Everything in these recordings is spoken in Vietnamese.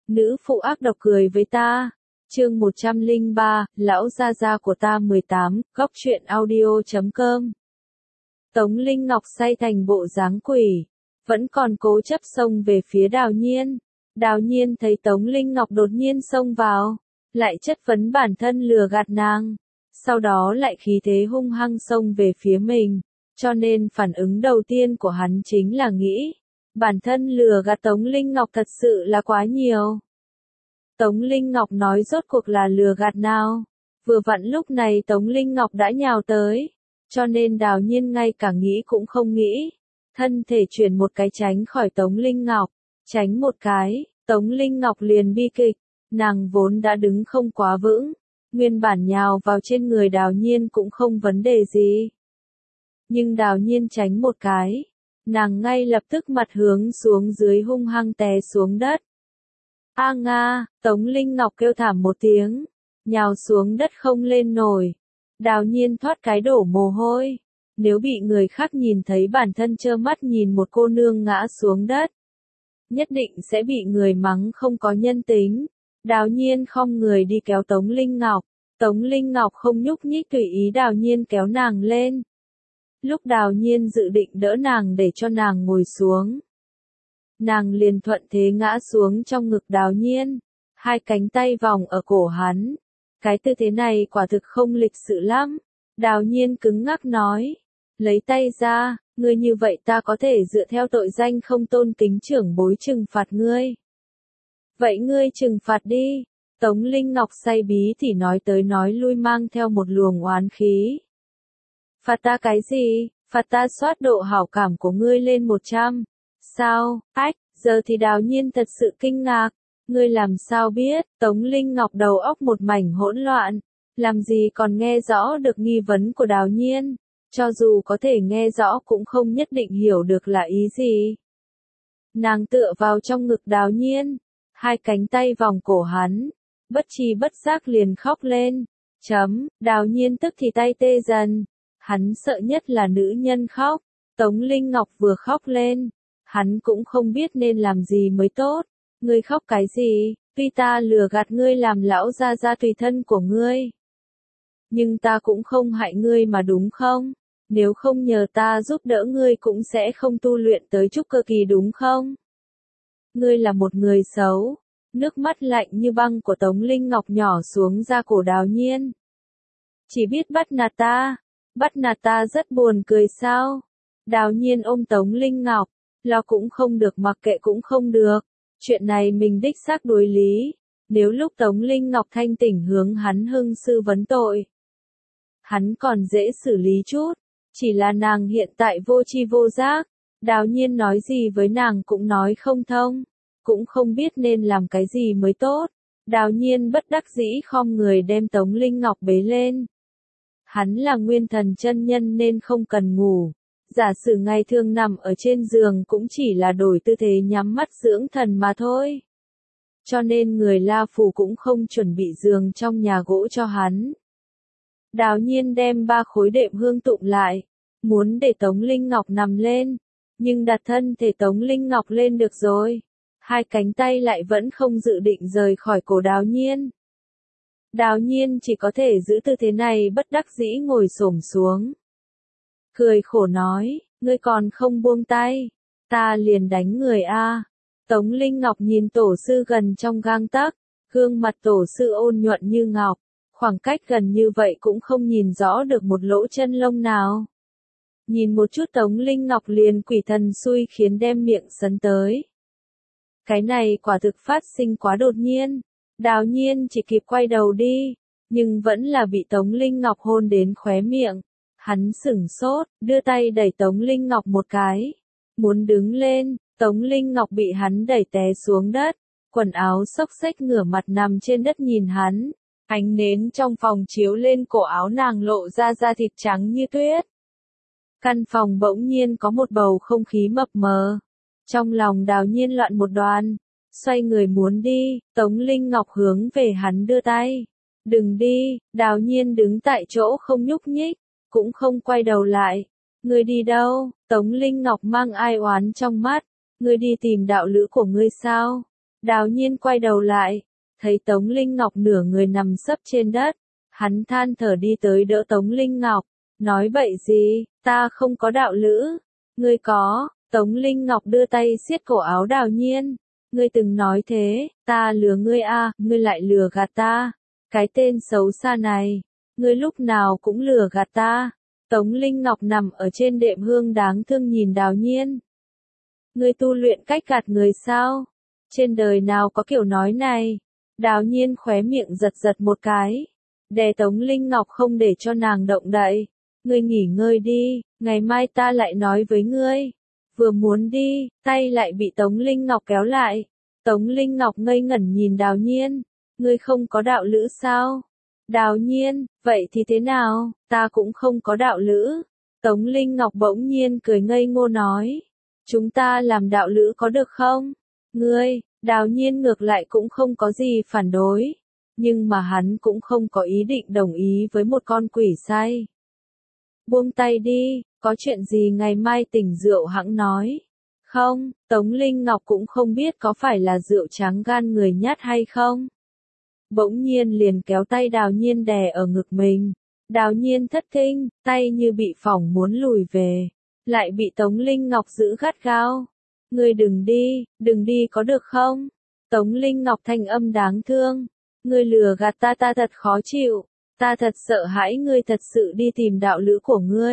Nữ phụ ác độc cười với ta. Chương 103, lão gia gia của ta 18, góc truyện audio.com. Tống Linh Ngọc say thành bộ dáng quỷ, vẫn còn cố chấp xông về phía Đào Nhiên. Đào Nhiên thấy Tống Linh Ngọc đột nhiên xông vào, lại chất vấn bản thân lừa gạt nàng, sau đó lại khí thế hung hăng xông về phía mình, cho nên phản ứng đầu tiên của hắn chính là nghĩ, bản thân lừa gạt Tống Linh Ngọc thật sự là quá nhiều. Tống Linh Ngọc nói rốt cuộc là lừa gạt nào? Vừa vặn lúc này Tống Linh Ngọc đã nhào tới, cho nên Đào Nhiên ngay cả nghĩ cũng không nghĩ, thân thể chuyển một cái tránh khỏi Tống Linh Ngọc, tránh một cái, Tống Linh Ngọc liền bi kịch, nàng vốn đã đứng không quá vững, nguyên bản nhào vào trên người Đào Nhiên cũng không vấn đề gì. Nhưng Đào Nhiên tránh một cái, nàng ngay lập tức mặt hướng xuống dưới hung hăng té xuống đất. A nga, Tống Linh Ngọc kêu thảm một tiếng, nhào xuống đất không lên nổi. Đào Nhiên thoát cái đổ mồ hôi. Nếu bị người khác nhìn thấy bản thân trơ mắt nhìn một cô nương ngã xuống đất, nhất định sẽ bị người mắng không có nhân tính. Đào Nhiên khom người đi kéo Tống Linh Ngọc. Tống Linh Ngọc không nhúc nhích tùy ý Đào Nhiên kéo nàng lên. Lúc Đào Nhiên dự định đỡ nàng để cho nàng ngồi xuống, nàng liền thuận thế ngã xuống trong ngực Đào Nhiên, hai cánh tay vòng ở cổ hắn. Cái tư thế này quả thực không lịch sự lắm. Đào Nhiên cứng ngắc nói, lấy tay ra, ngươi như vậy ta có thể dựa theo tội danh không tôn kính trưởng bối trừng phạt ngươi. Vậy ngươi trừng phạt đi. Tống Linh Ngọc say bí thì nói tới nói lui mang theo một luồng oán khí. Phạt ta cái gì? Phạt ta soát độ hảo cảm của ngươi lên 100. Sao? Ách, giờ thì Đào Nhiên thật sự kinh ngạc. Ngươi làm sao biết? Tống Linh Ngọc đầu óc một mảnh hỗn loạn. Làm gì còn nghe rõ được nghi vấn của Đào Nhiên. Cho dù có thể nghe rõ cũng không nhất định hiểu được là ý gì. Nàng tựa vào trong ngực Đào Nhiên, hai cánh tay vòng cổ hắn, bất tri bất giác liền khóc lên. Đào Nhiên tức thì tay tê dần. Hắn sợ nhất là nữ nhân khóc. Tống Linh Ngọc vừa khóc lên, hắn cũng không biết nên làm gì mới tốt. Ngươi khóc cái gì? Tuy ta lừa gạt ngươi làm lão gia gia tùy thân của ngươi, nhưng ta cũng không hại ngươi mà đúng không? Nếu không nhờ ta giúp đỡ ngươi cũng sẽ không tu luyện tới trúc cơ kỳ đúng không? Ngươi là một người xấu. Nước mắt lạnh như băng của Tống Linh Ngọc nhỏ xuống da cổ Đào Nhiên. Chỉ biết bắt nạt ta. Bắt nạt ta rất buồn cười sao? Đào Nhiên ôm Tống Linh Ngọc, lo cũng không được mặc kệ cũng không được. Chuyện này mình đích xác đối lý. Nếu lúc Tống Linh Ngọc thanh tỉnh hướng hắn hưng sư vấn tội, hắn còn dễ xử lý chút. Chỉ là nàng hiện tại vô tri vô giác. Đào Nhiên nói gì với nàng cũng nói không thông. Cũng không biết nên làm cái gì mới tốt. Đào Nhiên bất đắc dĩ khom người đem Tống Linh Ngọc bế lên. Hắn là nguyên thần chân nhân nên không cần ngủ. Giả sử ngày thường nằm ở trên giường cũng chỉ là đổi tư thế nhắm mắt dưỡng thần mà thôi. Cho nên người La Phù cũng không chuẩn bị giường trong nhà gỗ cho hắn. Đào Nhiên đem 3 khối đệm hương tụng lại, muốn để Tống Linh Ngọc nằm lên, nhưng đặt thân thể Tống Linh Ngọc lên được rồi. Hai cánh tay lại vẫn không dự định rời khỏi cổ Đào Nhiên. Đào Nhiên chỉ có thể giữ tư thế này bất đắc dĩ ngồi xổm xuống. Cười khổ nói, ngươi còn không buông tay, ta liền đánh người a. Tống Linh Ngọc nhìn tổ sư gần trong gang tấc, gương mặt tổ sư ôn nhuận như ngọc, khoảng cách gần như vậy cũng không nhìn rõ được một lỗ chân lông nào. Nhìn một chút Tống Linh Ngọc liền quỷ thần xui khiến đem miệng sấn tới. Cái này quả thực phát sinh quá đột nhiên. Đào Nhiên chỉ kịp quay đầu đi, nhưng vẫn là bị Tống Linh Ngọc hôn đến khóe miệng. Hắn sửng sốt, đưa tay đẩy Tống Linh Ngọc một cái. Muốn đứng lên, Tống Linh Ngọc bị hắn đẩy té xuống đất. Quần áo xốc xếch ngửa mặt nằm trên đất nhìn hắn. Ánh nến trong phòng chiếu lên cổ áo nàng lộ ra da thịt trắng như tuyết. Căn phòng bỗng nhiên có một bầu không khí mập mờ. Trong lòng Đào Nhiên loạn một đoàn. Xoay người muốn đi, Tống Linh Ngọc hướng về hắn đưa tay. Đừng đi. Đào Nhiên đứng tại chỗ không nhúc nhích, cũng không quay đầu lại. Ngươi đi đâu? Tống Linh Ngọc mang ai oán trong mắt. Ngươi đi tìm đạo lữ của ngươi sao? Đào Nhiên quay đầu lại, thấy Tống Linh Ngọc nửa người nằm sấp trên đất. Hắn than thở đi tới đỡ Tống Linh Ngọc, nói bậy gì, ta không có đạo lữ. Ngươi có. Tống Linh Ngọc đưa tay siết cổ áo Đào Nhiên. Ngươi từng nói thế, ta lừa ngươi à, ngươi lại lừa gạt ta. Cái tên xấu xa này, ngươi lúc nào cũng lừa gạt ta. Tống Linh Ngọc nằm ở trên đệm hương đáng thương nhìn Đào Nhiên. Ngươi tu luyện cách gạt người sao? Trên đời nào có kiểu nói này? Đào Nhiên khóe miệng giật giật một cái. Đè Tống Linh Ngọc không để cho nàng động đậy. Ngươi nghỉ ngơi đi, ngày mai ta lại nói với ngươi. Vừa muốn đi, tay lại bị Tống Linh Ngọc kéo lại. Tống Linh Ngọc ngây ngẩn nhìn Đào Nhiên. Ngươi không có đạo lữ sao? Đào Nhiên, vậy thì thế nào, ta cũng không có đạo lữ. Tống Linh Ngọc bỗng nhiên cười ngây ngô nói. Chúng ta làm đạo lữ có được không? Ngươi, Đào Nhiên ngược lại cũng không có gì phản đối. Nhưng mà hắn cũng không có ý định đồng ý với một con quỷ sai. Buông tay đi, có chuyện gì ngày mai tỉnh rượu hẵng nói. Không, Tống Linh Ngọc cũng không biết có phải là rượu trắng gan người nhát hay không. Bỗng nhiên liền kéo tay Đào Nhiên đè ở ngực mình. Đào Nhiên thất kinh, tay như bị phỏng muốn lùi về. Lại bị Tống Linh Ngọc giữ gắt gao. Ngươi đừng đi có được không? Tống Linh Ngọc thanh âm đáng thương. Ngươi lừa gạt ta thật khó chịu. Ta thật sợ hãi ngươi thật sự đi tìm đạo lữ của ngươi.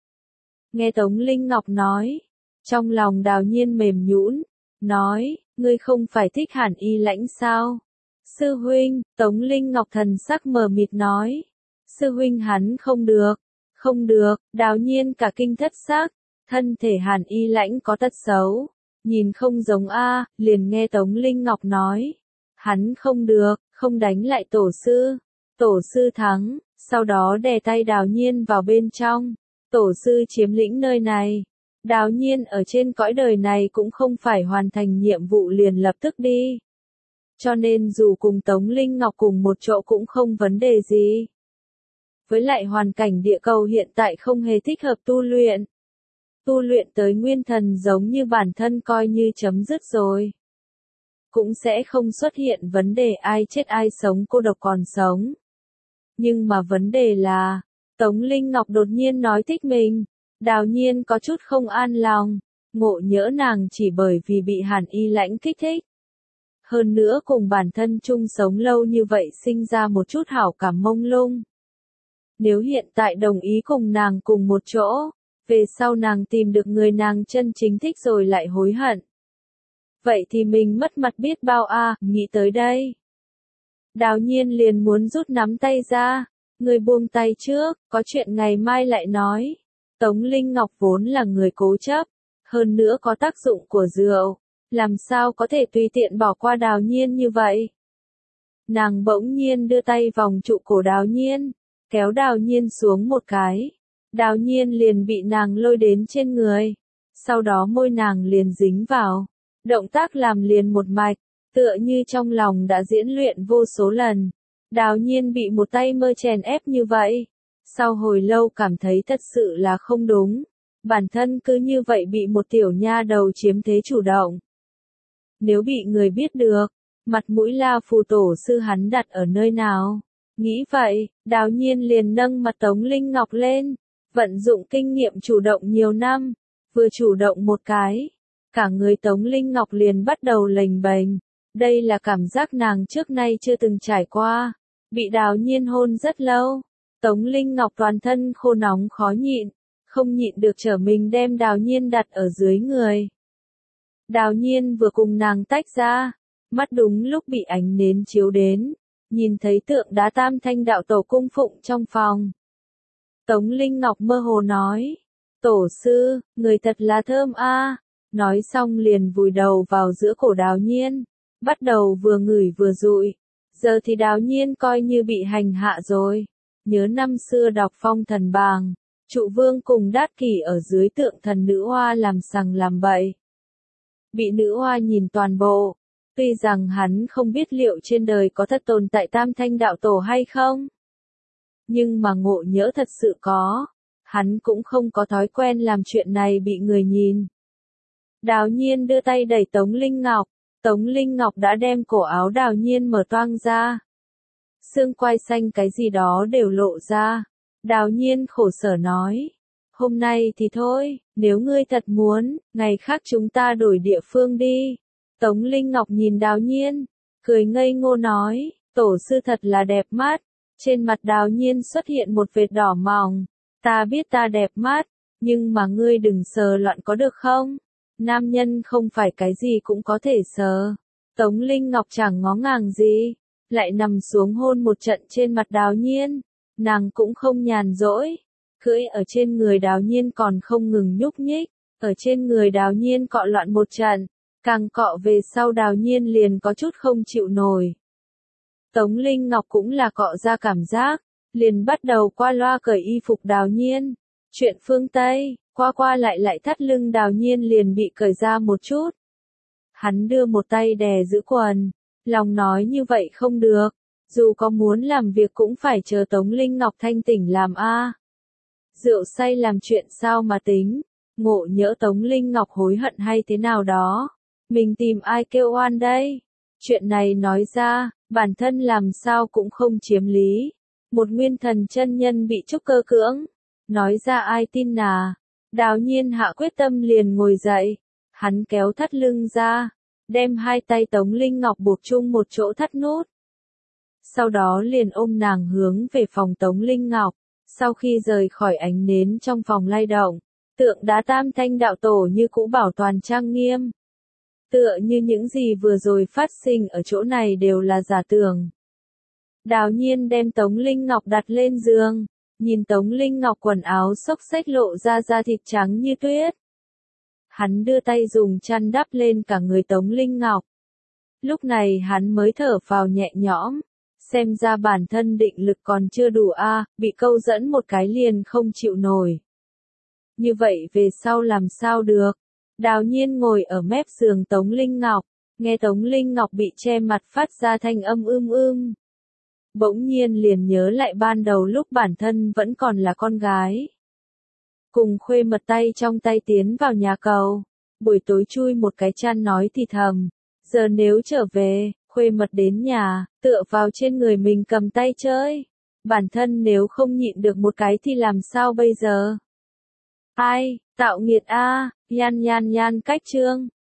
Nghe Tống Linh Ngọc nói. Trong lòng Đào Nhiên mềm nhũn. Nói, ngươi không phải thích Hàn Y Lãnh sao? Sư huynh, Tống Linh Ngọc thần sắc mờ mịt nói. Sư huynh hắn không được, Đào Nhiên cả kinh thất sắc. Thân thể Hàn Y Lãnh có tật xấu. Nhìn không giống a, liền nghe Tống Linh Ngọc nói. Hắn không được, không đánh lại tổ sư. Tổ sư thắng, sau đó đè tay Đào Nhiên vào bên trong. Tổ sư chiếm lĩnh nơi này. Đào Nhiên ở trên cõi đời này cũng không phải hoàn thành nhiệm vụ liền lập tức đi. Cho nên dù cùng Tống Linh Ngọc cùng một chỗ cũng không vấn đề gì. Với lại hoàn cảnh địa cầu hiện tại không hề thích hợp tu luyện. Tu luyện tới nguyên thần giống như bản thân coi như chấm dứt rồi. Cũng sẽ không xuất hiện vấn đề ai chết ai sống cô độc còn sống. Nhưng mà vấn đề là, Tống Linh Ngọc đột nhiên nói thích mình. Đào Nhiên có chút không an lòng. Ngộ nhỡ nàng chỉ bởi vì bị Hàn Y Lãnh kích thích. Hơn nữa cùng bản thân chung sống lâu như vậy sinh ra một chút hảo cảm mông lung. Nếu hiện tại đồng ý cùng nàng cùng một chỗ, về sau nàng tìm được người nàng chân chính thích rồi lại hối hận. Vậy thì mình mất mặt biết bao à, nghĩ tới đây. Đào Nhiên liền muốn rút nắm tay ra. Người buông tay trước, có chuyện ngày mai lại nói. Tống Linh Ngọc vốn là người cố chấp, hơn nữa có tác dụng của rượu. Làm sao có thể tùy tiện bỏ qua Đào Nhiên như vậy? Nàng bỗng nhiên đưa tay vòng trụ cổ Đào Nhiên, kéo Đào Nhiên xuống một cái. Đào Nhiên liền bị nàng lôi đến trên người. Sau đó môi nàng liền dính vào. Động tác làm liền một mạch, tựa như trong lòng đã diễn luyện vô số lần. Đào Nhiên bị một tay mơ chèn ép như vậy. Sau hồi lâu cảm thấy thật sự là không đúng. Bản thân cứ như vậy bị một tiểu nha đầu chiếm thế chủ động. Nếu bị người biết được, mặt mũi La Phù tổ sư hắn đặt ở nơi nào? Nghĩ vậy, Đào Nhiên liền nâng mặt Tống Linh Ngọc lên, vận dụng kinh nghiệm chủ động nhiều năm, vừa chủ động một cái, cả người Tống Linh Ngọc liền bắt đầu lềnh bềnh. Đây là cảm giác nàng trước nay chưa từng trải qua, bị Đào Nhiên hôn rất lâu, Tống Linh Ngọc toàn thân khô nóng khó nhịn, không nhịn được trở mình đem Đào Nhiên đặt ở dưới người. Đào Nhiên vừa cùng nàng tách ra, mắt đúng lúc bị ánh nến chiếu đến, nhìn thấy tượng đá Tam Thanh đạo tổ cung phụng trong phòng. Tống Linh Ngọc mơ hồ nói, tổ sư, người thật là thơm a. Nói xong liền vùi đầu vào giữa cổ Đào Nhiên, bắt đầu vừa ngửi vừa dụi. Giờ thì Đào Nhiên coi như bị hành hạ rồi. Nhớ năm xưa đọc Phong Thần Bàng, Trụ Vương cùng Đát Kỷ ở dưới tượng thần nữ hoa làm sằng làm bậy. Bị nữ hoa nhìn toàn bộ, tuy rằng hắn không biết liệu trên đời có thật tồn tại Tam Thanh đạo tổ hay không. Nhưng mà ngộ nhỡ thật sự có, hắn cũng không có thói quen làm chuyện này bị người nhìn. Đào Nhiên đưa tay đẩy Tống Linh Ngọc, Tống Linh Ngọc đã đem cổ áo Đào Nhiên mở toang ra. Xương quai xanh cái gì đó đều lộ ra. Đào Nhiên khổ sở nói. Hôm nay thì thôi, nếu ngươi thật muốn, ngày khác chúng ta đổi địa phương đi. Tống Linh Ngọc nhìn Đào Nhiên, cười ngây ngô nói, tổ sư thật là đẹp mắt. Trên mặt Đào Nhiên xuất hiện một vệt đỏ mỏng. Ta biết ta đẹp mắt, nhưng mà ngươi đừng sờ loạn có được không? Nam nhân không phải cái gì cũng có thể sờ. Tống Linh Ngọc chẳng ngó ngàng gì, lại nằm xuống hôn một trận trên mặt Đào Nhiên. Nàng cũng không nhàn rỗi, cưỡi ở trên người Đào Nhiên còn không ngừng nhúc nhích, ở trên người Đào Nhiên cọ loạn một trận, càng cọ về sau Đào Nhiên liền có chút không chịu nổi. Tống Linh Ngọc cũng là cọ ra cảm giác, liền bắt đầu qua loa cởi y phục Đào Nhiên. Chuyện phương Tây, qua qua lại thắt lưng Đào Nhiên liền bị cởi ra một chút. Hắn đưa một tay đè giữ quần, lòng nói như vậy không được, dù có muốn làm việc cũng phải chờ Tống Linh Ngọc thanh tỉnh làm a. Rượu say làm chuyện sao mà tính, ngộ nhỡ Tống Linh Ngọc hối hận hay thế nào đó, mình tìm ai kêu oan đây? Chuyện này nói ra, bản thân làm sao cũng không chiếm lý. Một nguyên thần chân nhân bị trúc cơ cưỡng, nói ra ai tin nà. Đào Nhiên hạ quyết tâm liền ngồi dậy, hắn kéo thắt lưng ra, đem hai tay Tống Linh Ngọc buộc chung một chỗ thắt nút. Sau đó liền ôm nàng hướng về phòng Tống Linh Ngọc, sau khi rời khỏi ánh nến trong phòng lay động, tượng đá Tam Thanh đạo tổ như cũ bảo toàn trang nghiêm. Tựa như những gì vừa rồi phát sinh ở chỗ này đều là giả tưởng. Đào Nhiên đem Tống Linh Ngọc đặt lên giường, nhìn Tống Linh Ngọc quần áo xốc xếch lộ ra da thịt trắng như tuyết. Hắn đưa tay dùng chăn đắp lên cả người Tống Linh Ngọc. Lúc này hắn mới thở phào nhẹ nhõm, xem ra bản thân định lực còn chưa đủ a, bị câu dẫn một cái liền không chịu nổi. Như vậy về sau làm sao được? Đào Nhiên ngồi ở mép giường Tống Linh Ngọc, nghe Tống Linh Ngọc bị che mặt phát ra thanh âm bỗng nhiên liền nhớ lại ban đầu lúc bản thân vẫn còn là con gái. Cùng Khuê Mật tay trong tay tiến vào nhà cầu, buổi tối chui một cái chăn nói thì thầm, giờ nếu trở về, Khuê Mật đến nhà, tựa vào trên người mình cầm tay chơi. Bản thân nếu không nhịn được một cái thì làm sao bây giờ? Ai, tạo nghiệt a, nhan cách chương.